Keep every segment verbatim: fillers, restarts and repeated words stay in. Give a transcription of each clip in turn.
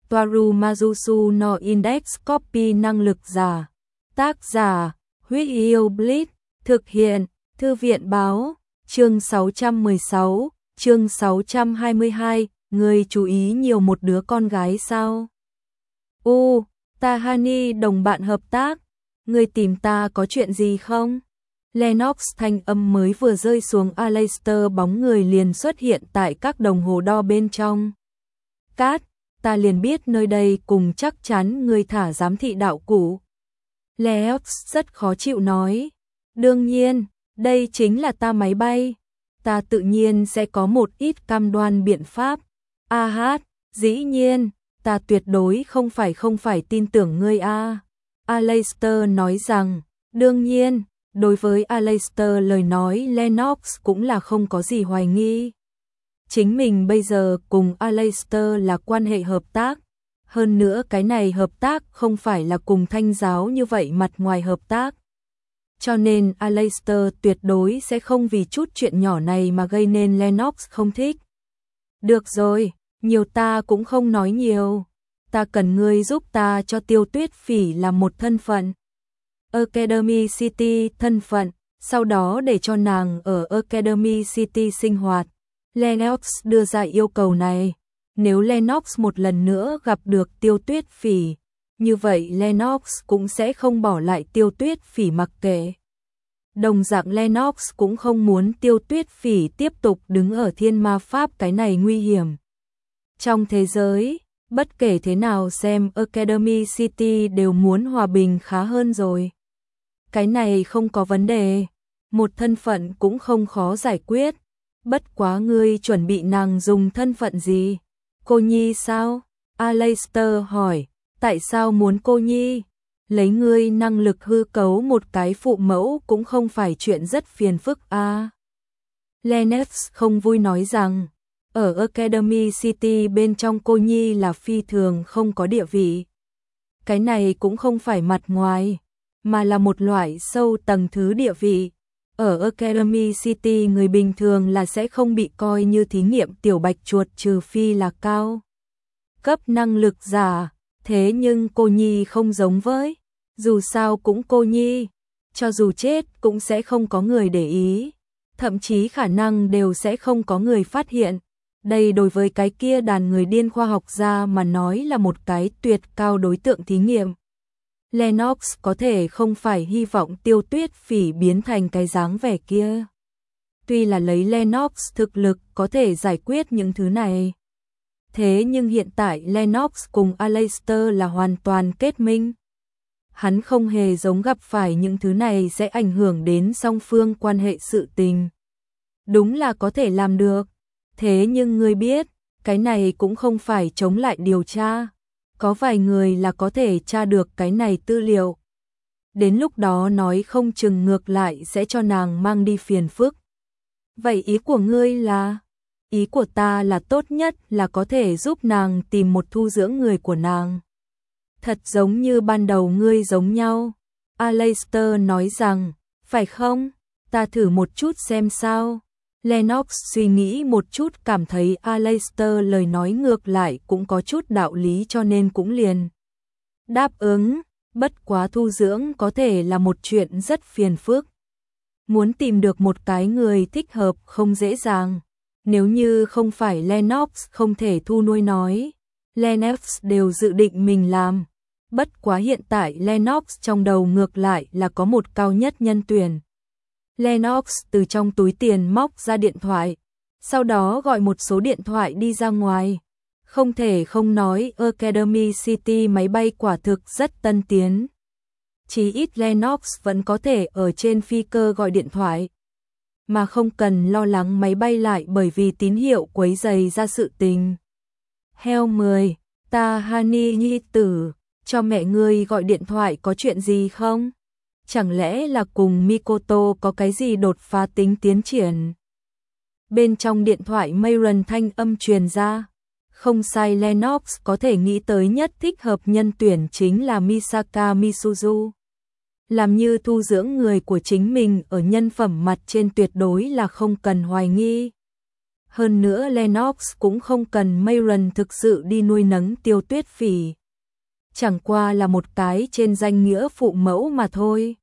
Toaru Majusu no Index Copy năng lực giả. Tác giả, Huyết Yêu Blitz, thực hiện, Thư viện báo, chương sáu trăm mười sáu, chương sáu trăm hai mươi hai, người chú ý nhiều một đứa con gái sao? U, Tahani đồng bạn hợp tác, người tìm ta có chuyện gì không? Lennox thanh âm mới vừa rơi xuống Aleister bóng người liền xuất hiện tại các đồng hồ đo bên trong. Cát, ta liền biết nơi đây cùng chắc chắn người thả giám thị đạo cụ. Lennox rất khó chịu nói. Đương nhiên, đây chính là ta máy bay. Ta tự nhiên sẽ có một ít cam đoan biện pháp. A hát, dĩ nhiên, ta tuyệt đối không phải không phải tin tưởng ngươi a. Aleister nói rằng, đương nhiên, đối với Aleister lời nói Lennox cũng là không có gì hoài nghi. Chính mình bây giờ cùng Aleister là quan hệ hợp tác. Hơn nữa cái này hợp tác không phải là cùng Thanh giáo như vậy mặt ngoài hợp tác. Cho nên Aleister tuyệt đối sẽ không vì chút chuyện nhỏ này mà gây nên Lennox không thích. Được rồi, nhiều ta cũng không nói nhiều. Ta cần ngươi giúp ta cho Tiêu Tuyết Phỉ làm một thân phận. Academy City thân phận, sau đó để cho nàng ở Academy City sinh hoạt. Lennox đưa ra yêu cầu này. Nếu Lennox một lần nữa gặp được Tiêu Tuyết Phỉ, như vậy Lennox cũng sẽ không bỏ lại Tiêu Tuyết Phỉ mặc kệ. Đồng dạng Lennox cũng không muốn Tiêu Tuyết Phỉ tiếp tục đứng ở thiên ma pháp, cái này nguy hiểm. Trong thế giới, bất kể thế nào xem Academy City đều muốn hòa bình khá hơn rồi. Cái này không có vấn đề, một thân phận cũng không khó giải quyết. Bất quá ngươi chuẩn bị nàng dùng thân phận gì? Cô nhi sao? Aleister hỏi, tại sao muốn cô nhi? Lấy ngươi năng lực hư cấu một cái phụ mẫu cũng không phải chuyện rất phiền phức a. À. Lennox không vui nói rằng, ở Academy City bên trong cô nhi là phi thường không có địa vị. Cái này cũng không phải mặt ngoài, mà là một loại sâu tầng thứ địa vị. Ở Academy City người bình thường là sẽ không bị coi như thí nghiệm tiểu bạch chuột trừ phi là cao cấp năng lực giả. Thế nhưng cô nhi không giống với, dù sao cũng cô nhi, cho dù chết cũng sẽ không có người để ý, thậm chí khả năng đều sẽ không có người phát hiện. Đây đối với cái kia đàn người điên khoa học gia mà nói là một cái tuyệt cao đối tượng thí nghiệm. Lennox có thể không phải hy vọng Tiêu Tuyết Phỉ biến thành cái dáng vẻ kia. Tuy là lấy Lennox thực lực có thể giải quyết những thứ này. Thế nhưng hiện tại Lennox cùng Aleister là hoàn toàn kết minh. Hắn không hề giống gặp phải những thứ này sẽ ảnh hưởng đến song phương quan hệ sự tình. Đúng là có thể làm được. Thế nhưng ngươi biết, cái này cũng không phải chống lại điều tra. Có vài người là có thể tra được cái này tư liệu. Đến lúc đó nói không chừng ngược lại sẽ cho nàng mang đi phiền phức. Vậy ý của ngươi là? Ý của ta là tốt nhất là có thể giúp nàng tìm một thu dưỡng người của nàng. Thật giống như ban đầu ngươi giống nhau. Aleister nói rằng, phải không? Ta thử một chút xem sao. Lennox suy nghĩ một chút cảm thấy Aleister lời nói ngược lại cũng có chút đạo lý cho nên cũng liền đáp ứng. Bất quá thu dưỡng có thể là một chuyện rất phiền phức. Muốn tìm được một cái người thích hợp không dễ dàng. Nếu như không phải Lennox không thể thu nuôi nói, Lennox đều dự định mình làm. Bất quá hiện tại Lennox trong đầu ngược lại là có một cao nhất nhân tuyển. Lennox từ trong túi tiền móc ra điện thoại, sau đó gọi một số điện thoại đi ra ngoài. Không thể không nói Academy City máy bay quả thực rất tân tiến. Chỉ ít Lennox vẫn có thể ở trên phi cơ gọi điện thoại, mà không cần lo lắng máy bay lại bởi vì tín hiệu quấy rầy ra sự tình. Heo mười, Tahani nhi tử, cho mẹ ngươi gọi điện thoại có chuyện gì không? Chẳng lẽ là cùng Mikoto có cái gì đột phá tính tiến triển? Bên trong điện thoại Mayron thanh âm truyền ra. Không sai, Lennox có thể nghĩ tới nhất thích hợp nhân tuyển chính là Misaka Misuzu. Làm như thu dưỡng người của chính mình ở nhân phẩm mặt trên tuyệt đối là không cần hoài nghi. Hơn nữa Lennox cũng không cần Mayron thực sự đi nuôi nấng Tiêu Tuyết Phỉ. Chẳng qua là một cái trên danh nghĩa phụ mẫu mà thôi.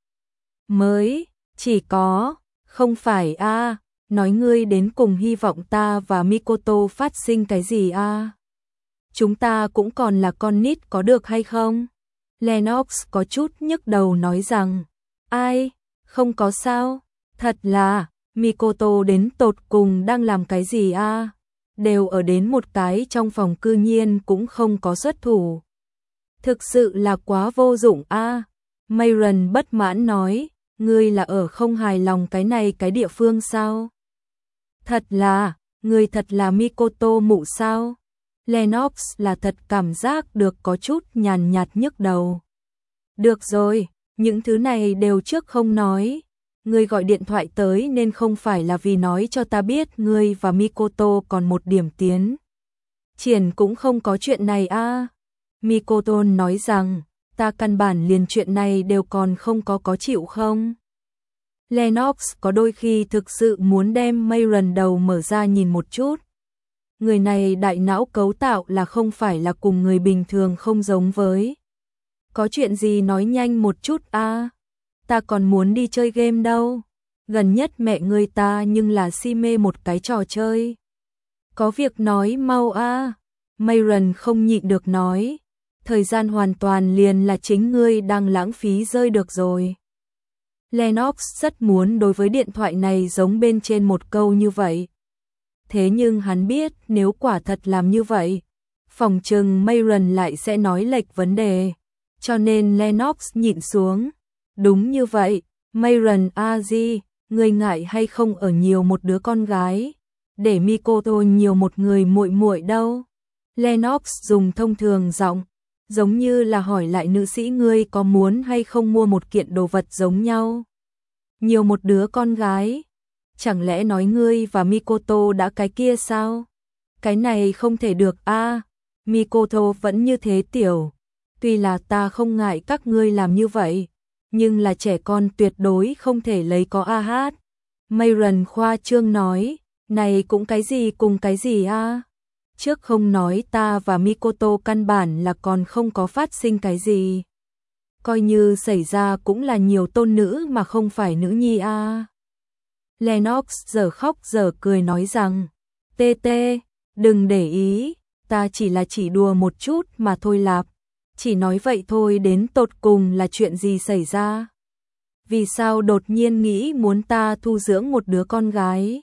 Mới, chỉ có, không phải a, nói ngươi đến cùng hy vọng ta và Mikoto phát sinh cái gì a? Chúng ta cũng còn là con nít có được hay không? Lennox có chút nhức đầu nói rằng, ai, không có sao, thật là, Mikoto đến tột cùng đang làm cái gì a? Đều ở đến một cái trong phòng cư nhiên cũng không có xuất thủ. Thực sự là quá vô dụng a. Mayron bất mãn nói, ngươi là ở không hài lòng cái này cái địa phương sao? Thật là, ngươi thật là Mikoto mụ sao? Lennox là thật cảm giác được có chút nhàn nhạt nhức đầu. Được rồi, những thứ này đều trước không nói. Ngươi gọi điện thoại tới nên không phải là vì nói cho ta biết ngươi và Mikoto còn một điểm tiến triển cũng không có chuyện này a. Mikoto nói rằng, ta căn bản liền chuyện này đều còn không có có chịu không? Lennox có đôi khi thực sự muốn đem Mayron đầu mở ra nhìn một chút. Người này đại não cấu tạo là không phải là cùng người bình thường không giống với. Có chuyện gì nói nhanh một chút a? Ta còn muốn đi chơi game đâu. Gần nhất mẹ người ta nhưng là si mê một cái trò chơi. Có việc nói mau a. Mayron không nhịn được nói. Thời gian hoàn toàn liền là chính ngươi đang lãng phí rơi được rồi. Lennox rất muốn đối với điện thoại này giống bên trên một câu như vậy. Thế nhưng hắn biết nếu quả thật làm như vậy, phòng trừng Mayron lại sẽ nói lệch vấn đề. Cho nên Lennox nhịn xuống. Đúng như vậy, Mayron Aji, ngươi ngại hay không ở nhiều một đứa con gái, để Mikoto nhiều một người muội muội đâu. Lennox dùng thông thường giọng, giống như là hỏi lại nữ sĩ ngươi có muốn hay không mua một kiện đồ vật giống nhau. Nhiều một đứa con gái, chẳng lẽ nói ngươi và Mikoto đã cái kia sao? Cái này không thể được a. Mikoto vẫn như thế tiểu, tuy là ta không ngại các ngươi làm như vậy, nhưng là trẻ con tuyệt đối không thể lấy có a hát. Mayron khoa trương nói, này cũng cái gì cùng cái gì a? Trước không nói ta và Mikoto căn bản là còn không có phát sinh cái gì. Coi như xảy ra cũng là nhiều tôn nữ mà không phải nữ nhi a. Lennox giờ khóc giờ cười nói rằng, tê tê, đừng để ý, ta chỉ là chỉ đùa một chút mà thôi lạp. Chỉ nói vậy thôi, đến tột cùng là chuyện gì xảy ra? Vì sao đột nhiên nghĩ muốn ta thu dưỡng một đứa con gái?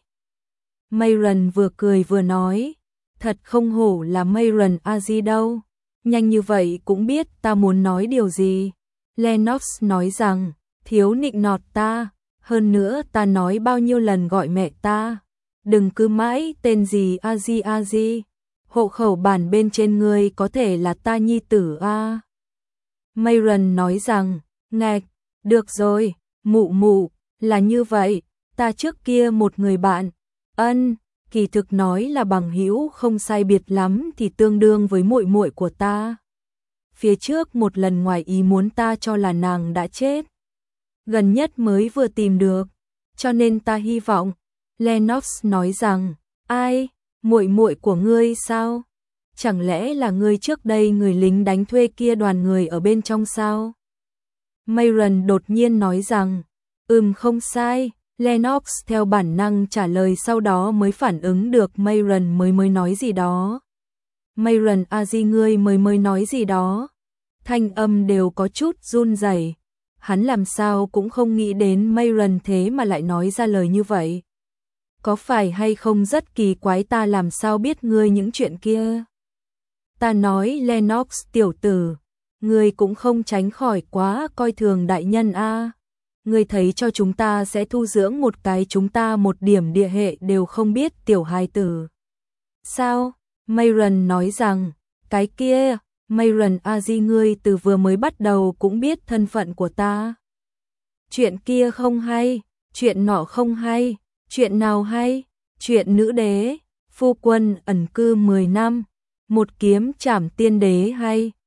Mayron vừa cười vừa nói, thật không hổ là Mayron Aji đâu, nhanh như vậy cũng biết ta muốn nói điều gì. Lennox nói rằng, thiếu nịnh nọt ta, hơn nữa ta nói bao nhiêu lần gọi mẹ ta, đừng cứ mãi tên gì Aji Aji, hộ khẩu bản bên trên ngươi có thể là ta nhi tử a. Mayron nói rằng, ngạch, được rồi, mụ mụ, là như vậy, ta trước kia một người bạn, ân, kỳ thực nói là bằng hữu không sai biệt lắm thì tương đương với muội muội của ta. Phía trước một lần ngoài ý muốn ta cho là nàng đã chết. Gần nhất mới vừa tìm được, cho nên ta hy vọng. Lennox nói rằng, ai, muội muội của ngươi sao? Chẳng lẽ là ngươi trước đây người lính đánh thuê kia đoàn người ở bên trong sao? Mayron đột nhiên nói rằng, ừm không sai. Lennox theo bản năng trả lời, sau đó mới phản ứng được Mayron mới mới nói gì đó. Mayron Aji ngươi mới mới nói gì đó. Thanh âm đều có chút run rẩy. Hắn làm sao cũng không nghĩ đến Mayron thế mà lại nói ra lời như vậy. Có phải hay không rất kỳ quái, ta làm sao biết ngươi những chuyện kia? Ta nói Lennox tiểu tử, ngươi cũng không tránh khỏi quá coi thường đại nhân a. Ngươi thấy cho chúng ta sẽ thu dưỡng một cái chúng ta một điểm địa hệ đều không biết tiểu hài tử. Sao? Mayron nói rằng, cái kia, Mayron Aji ngươi từ vừa mới bắt đầu cũng biết thân phận của ta. Chuyện kia không hay, chuyện nọ không hay, chuyện nào hay, chuyện nữ đế, phu quân ẩn cư mười năm, một kiếm trảm tiên đế hay,